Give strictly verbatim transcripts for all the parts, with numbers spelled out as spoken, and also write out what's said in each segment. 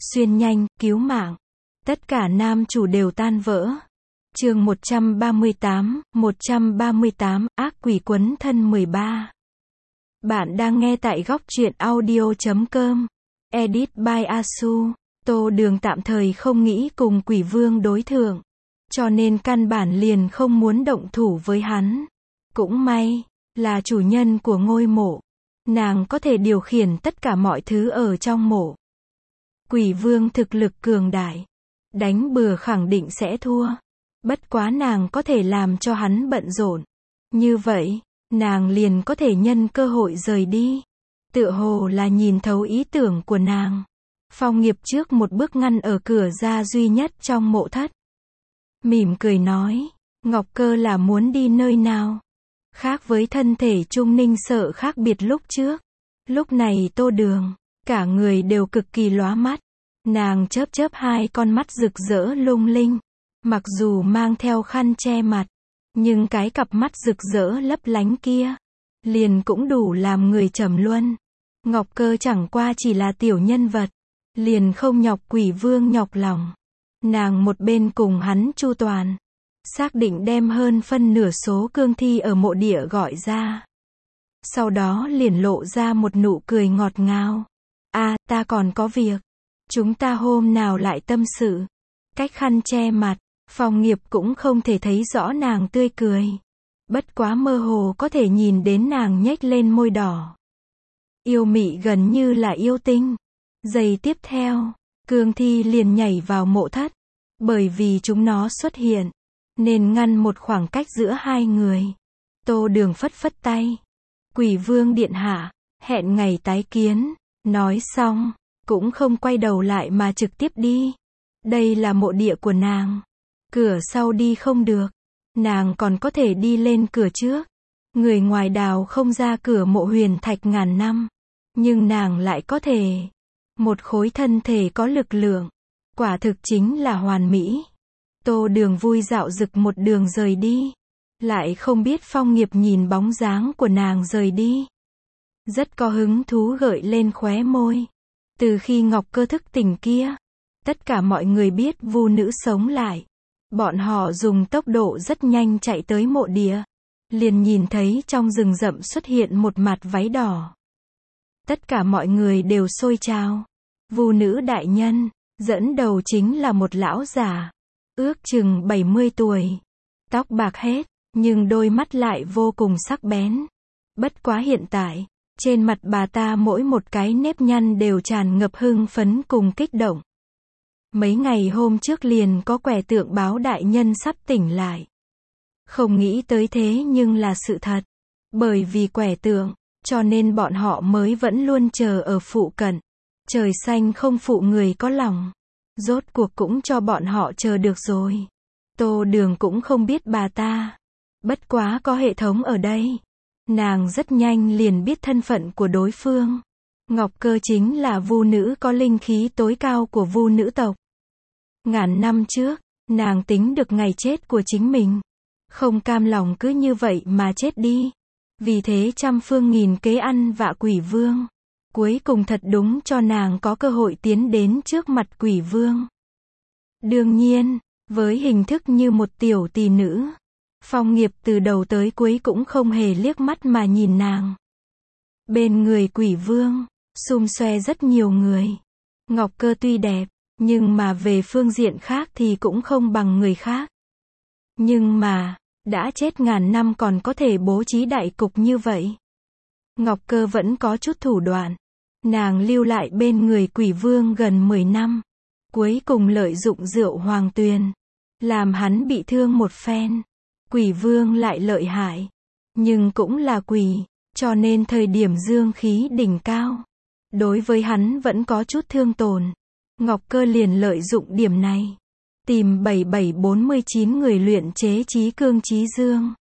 xuyên nhanh, cứu mạng. Tất cả nam chủ đều tan vỡ. Chương một trăm ba mươi tám, một trăm ba mươi tám, ác quỷ quấn thân mười ba. Bạn đang nghe tại góc truyện audio chấm com. Edit by Asu. Tô Đường tạm thời không nghĩ cùng quỷ vương đối thượng, cho nên căn bản liền không muốn động thủ với hắn. Cũng may là chủ nhân của ngôi mộ, nàng có thể điều khiển tất cả mọi thứ ở trong mộ. Quỷ vương thực lực cường đại, đánh bừa khẳng định sẽ thua. Bất quá nàng có thể làm cho hắn bận rộn. Như vậy, nàng liền có thể nhân cơ hội rời đi. Tựa hồ là nhìn thấu ý tưởng của nàng. Phong Nghiệp trước một bước ngăn ở cửa ra duy nhất trong mộ thất. Mỉm cười nói, Ngọc Cơ là muốn đi nơi nào? Khác với thân thể Trung Ninh sợ khác biệt lúc trước. Lúc này Tô Đường, cả người đều cực kỳ lóa mắt. Nàng chớp chớp hai con mắt rực rỡ lung linh. Mặc dù mang theo khăn che mặt, nhưng cái cặp mắt rực rỡ lấp lánh kia, liền cũng đủ làm người trầm luân. Ngọc Cơ chẳng qua chỉ là tiểu nhân vật, liền không nhọc quỷ vương nhọc lòng. Nàng một bên cùng hắn chu toàn, xác định đem hơn phân nửa số cương thi ở mộ địa gọi ra. Sau đó liền lộ ra một nụ cười ngọt ngào. À, ta còn có việc. Chúng ta hôm nào lại tâm sự. Cách khăn che mặt, Phong Nghiệp cũng không thể thấy rõ nàng tươi cười. Bất quá mơ hồ có thể nhìn đến nàng nhếch lên môi đỏ. Yêu mị gần như là yêu tinh. Giây tiếp theo, cương thi liền nhảy vào mộ thất. Bởi vì chúng nó xuất hiện, nên ngăn một khoảng cách giữa hai người. Tô Đường phất phất tay. Quỷ vương điện hạ, hẹn ngày tái kiến. Nói xong, cũng không quay đầu lại mà trực tiếp đi. Đây là mộ địa của nàng. Cửa sau đi không được. Nàng còn có thể đi lên cửa trước. Người ngoài đào không ra cửa mộ huyền thạch ngàn năm. Nhưng nàng lại có thể. Một khối thân thể có lực lượng. Quả thực chính là hoàn mỹ. Tô Đường vui dạo dực một đường rời đi. Lại không biết Phong Nghiệp nhìn bóng dáng của nàng rời đi. Rất có hứng thú gợi lên khóe môi. Từ khi Ngọc Cơ thức tỉnh kia, tất cả mọi người biết vu nữ sống lại. Bọn họ dùng tốc độ rất nhanh chạy tới mộ địa. Liền nhìn thấy trong rừng rậm xuất hiện một mặt váy đỏ. Tất cả mọi người đều xôi trào. Vu nữ đại nhân, dẫn đầu chính là một lão già. Ước chừng bảy mươi tuổi. Tóc bạc hết, nhưng đôi mắt lại vô cùng sắc bén. Bất quá hiện tại, trên mặt bà ta mỗi một cái nếp nhăn đều tràn ngập hưng phấn cùng kích động. Mấy ngày hôm trước liền có quẻ tượng báo đại nhân sắp tỉnh lại. Không nghĩ tới thế nhưng là sự thật. Bởi vì quẻ tượng, cho nên bọn họ mới vẫn luôn chờ ở phụ cận. Trời xanh không phụ người có lòng. Rốt cuộc cũng cho bọn họ chờ được rồi. Tô Đường cũng không biết bà ta. Bất quá có hệ thống ở đây. Nàng rất nhanh liền biết thân phận của đối phương. Ngọc Cơ chính là vu nữ có linh khí tối cao của vu nữ tộc. Ngàn năm trước, nàng tính được ngày chết của chính mình. Không cam lòng cứ như vậy mà chết đi. Vì thế trăm phương nghìn kế ăn vạ quỷ vương. Cuối cùng thật đúng cho nàng có cơ hội tiến đến trước mặt quỷ vương. Đương nhiên, với hình thức như một tiểu tỷ nữ, Phong Nghiệp từ đầu tới cuối cũng không hề liếc mắt mà nhìn nàng. Bên người quỷ vương, xum xoe rất nhiều người. Ngọc Cơ tuy đẹp, nhưng mà về phương diện khác thì cũng không bằng người khác. Nhưng mà, đã chết ngàn năm còn có thể bố trí đại cục như vậy. Ngọc Cơ vẫn có chút thủ đoạn. Nàng lưu lại bên người quỷ vương gần mười năm. Cuối cùng lợi dụng rượu hoàng tuyền, làm hắn bị thương một phen. Quỷ vương lại lợi hại, nhưng cũng là quỷ, cho nên thời điểm dương khí đỉnh cao, đối với hắn vẫn có chút thương tổn. Ngọc Cơ liền lợi dụng điểm này, tìm bảy bảy bốn chín người luyện chế chí cương chí dương.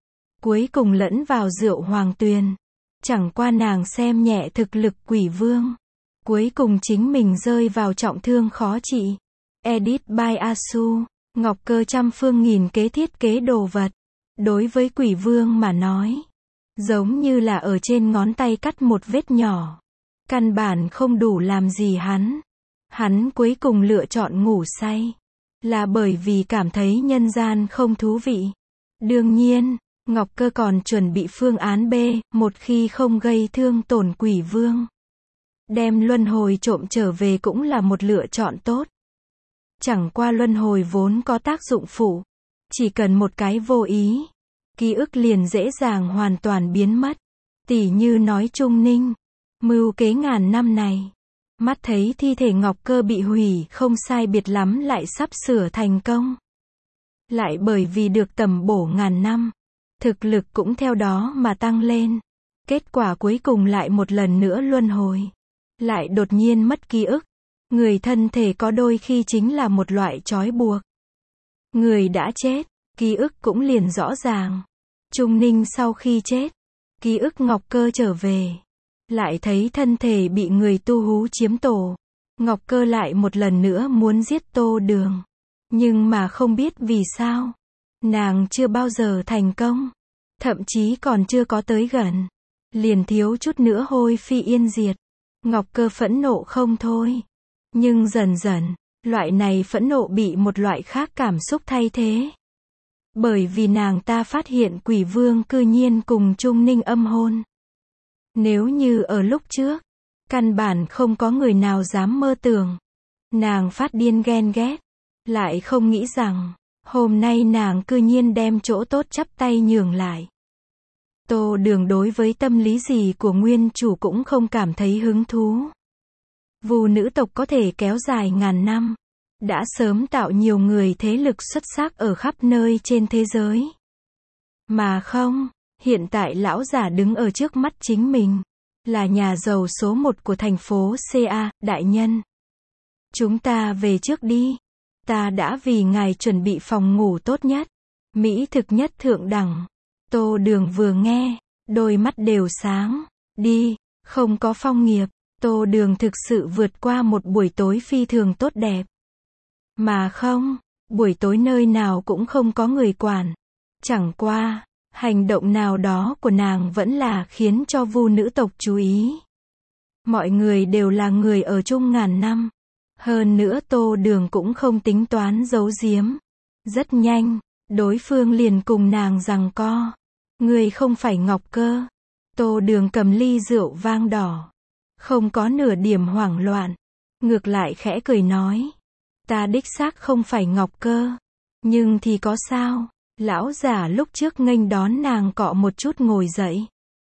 Cuối cùng lẫn vào rượu hoàng tuyền. Chẳng qua nàng xem nhẹ thực lực quỷ vương. Cuối cùng chính mình rơi vào trọng thương khó trị. Edit by Asu. Ngọc Cơ trăm phương nghìn kế thiết kế đồ vật. Đối với quỷ vương mà nói, giống như là ở trên ngón tay cắt một vết nhỏ. Căn bản không đủ làm gì hắn. Hắn cuối cùng lựa chọn ngủ say, là bởi vì cảm thấy nhân gian không thú vị. Đương nhiên, Ngọc Cơ còn chuẩn bị phương án B, một khi không gây thương tổn quỷ vương. Đem luân hồi trộm trở về cũng là một lựa chọn tốt. Chẳng qua luân hồi vốn có tác dụng phụ. Chỉ cần một cái vô ý, ký ức liền dễ dàng hoàn toàn biến mất. Tỉ như nói Trung Ninh, mưu kế ngàn năm này. Mắt thấy thi thể Ngọc Cơ bị hủy không sai biệt lắm lại sắp sửa thành công. Lại bởi vì được tầm bổ ngàn năm, thực lực cũng theo đó mà tăng lên. Kết quả cuối cùng lại một lần nữa luân hồi. Lại đột nhiên mất ký ức. Người thân thể có đôi khi chính là một loại trói buộc. Người đã chết, ký ức cũng liền rõ ràng. Trung Ninh sau khi chết, ký ức Ngọc Cơ trở về. Lại thấy thân thể bị người tu hú chiếm tổ. Ngọc Cơ lại một lần nữa muốn giết Tô Đường. Nhưng mà không biết vì sao. Nàng chưa bao giờ thành công. Thậm chí còn chưa có tới gần. Liền thiếu chút nữa hôi phi yên diệt. Ngọc Cơ phẫn nộ không thôi. Nhưng dần dần, loại này phẫn nộ bị một loại khác cảm xúc thay thế. Bởi vì nàng ta phát hiện quỷ vương cư nhiên cùng Trung Ninh âm hôn. Nếu như ở lúc trước, căn bản không có người nào dám mơ tưởng. Nàng phát điên ghen ghét. Lại không nghĩ rằng, hôm nay nàng cư nhiên đem chỗ tốt chắp tay nhường lại. Tô Đường đối với tâm lý gì của nguyên chủ cũng không cảm thấy hứng thú. Vu nữ tộc có thể kéo dài ngàn năm. Đã sớm tạo nhiều người thế lực xuất sắc ở khắp nơi trên thế giới. Mà không, hiện tại lão giả đứng ở trước mắt chính mình. Là nhà giàu số một của thành phố ca, đại nhân. Chúng ta về trước đi. Ta đã vì ngài chuẩn bị phòng ngủ tốt nhất. Mỹ thực nhất thượng đẳng. Tô Đường vừa nghe, đôi mắt đều sáng. Đi, không có phong nghiệp. Tô Đường thực sự vượt qua một buổi tối phi thường tốt đẹp. Mà không, buổi tối nơi nào cũng không có người quản. Chẳng qua, hành động nào đó của nàng vẫn là khiến cho Vu nữ tộc chú ý. Mọi người đều là người ở chung ngàn năm. Hơn nữa Tô Đường cũng không tính toán giấu giếm. Rất nhanh, đối phương liền cùng nàng giằng co. Người không phải Ngọc Cơ. Tô Đường cầm ly rượu vang đỏ. Không có nửa điểm hoảng loạn. Ngược lại khẽ cười nói. Ta đích xác không phải Ngọc Cơ. Nhưng thì có sao? Lão giả lúc trước nghênh đón nàng cọ một chút ngồi dậy.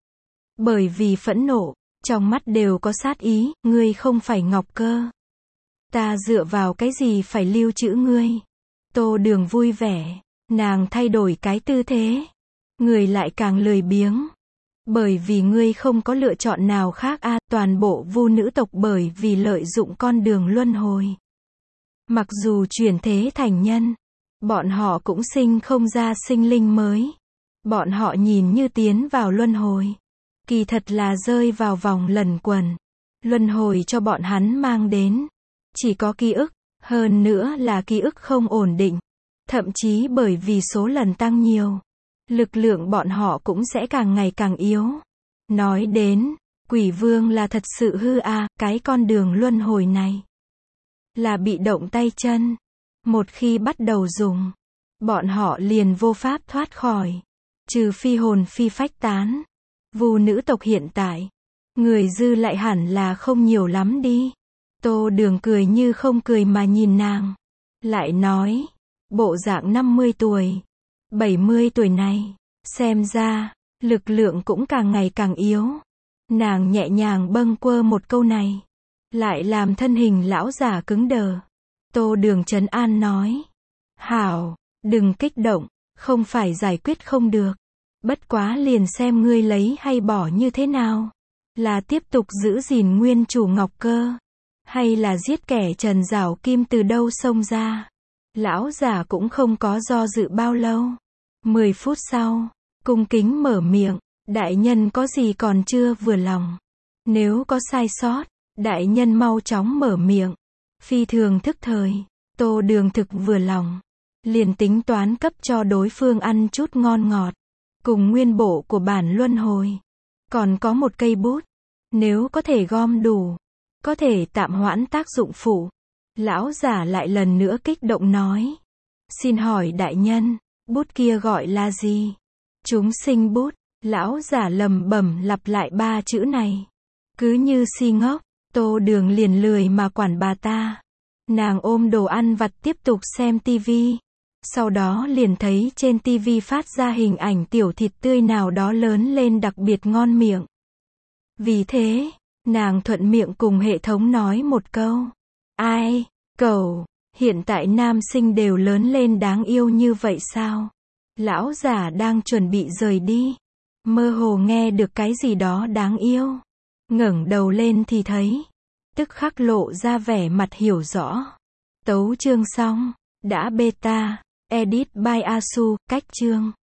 Bởi vì phẫn nộ, trong mắt đều có sát ý, ngươi không phải Ngọc Cơ. Ta dựa vào cái gì phải lưu trữ ngươi? Tô Đường vui vẻ, nàng thay đổi cái tư thế. Người lại càng lười biếng. Bởi vì ngươi không có lựa chọn nào khác a, à, toàn bộ Vu nữ tộc bởi vì lợi dụng con đường luân hồi. Mặc dù chuyển thế thành nhân, bọn họ cũng sinh không ra sinh linh mới. Bọn họ nhìn như tiến vào luân hồi. Kỳ thật là rơi vào vòng luẩn quẩn. Luân hồi cho bọn hắn mang đến. Chỉ có ký ức, hơn nữa là ký ức không ổn định. Thậm chí bởi vì số lần tăng nhiều. Lực lượng bọn họ cũng sẽ càng ngày càng yếu. Nói đến, quỷ vương là thật sự hư a, à, cái con đường luân hồi này. Là bị động tay chân. Một khi bắt đầu dùng, bọn họ liền vô pháp thoát khỏi. Trừ phi hồn phi phách tán. Vu nữ tộc hiện tại, người dư lại hẳn là không nhiều lắm đi. Tô Đường cười như không cười mà nhìn nàng. Lại nói, bộ dạng năm mươi tuổi, bảy mươi tuổi này, xem ra, lực lượng cũng càng ngày càng yếu. Nàng nhẹ nhàng bâng quơ một câu này, lại làm thân hình lão giả cứng đờ. Tô Đường trấn an nói. Hảo, đừng kích động, không phải giải quyết không được. Bất quá liền xem ngươi lấy hay bỏ như thế nào. Là tiếp tục giữ gìn nguyên chủ Ngọc Cơ. Hay là giết kẻ trần giảo kim từ đâu xông ra. Lão giả cũng không có do dự bao lâu. Mười phút sau, cung kính mở miệng. Đại nhân có gì còn chưa vừa lòng. Nếu có sai sót, đại nhân mau chóng mở miệng. Phi thường thức thời. Tô Đường thực vừa lòng. Liền tính toán cấp cho đối phương ăn chút ngon ngọt. Cùng nguyên bộ của bản luân hồi. Còn có một cây bút. Nếu có thể gom đủ. Có thể tạm hoãn tác dụng phụ. Lão giả lại lần nữa kích động nói. Xin hỏi đại nhân, bút kia gọi là gì? Chúng sinh bút. Lão giả lầm bẩm lặp lại ba chữ này. Cứ như si ngốc, Tô Đường liền lười mà quản bà ta. Nàng ôm đồ ăn vặt tiếp tục xem tivi. Sau đó liền thấy trên tivi phát ra hình ảnh tiểu thịt tươi nào đó lớn lên đặc biệt ngon miệng. Vì thế, nàng thuận miệng cùng hệ thống nói một câu. Ai, cậu, hiện tại nam sinh đều lớn lên đáng yêu như vậy sao? Lão giả đang chuẩn bị rời đi. Mơ hồ nghe được cái gì đó đáng yêu. Ngẩng đầu lên thì thấy. Tức khắc lộ ra vẻ mặt hiểu rõ. Tấu chương xong. Đã beta. Edit by Asu. Cách chương.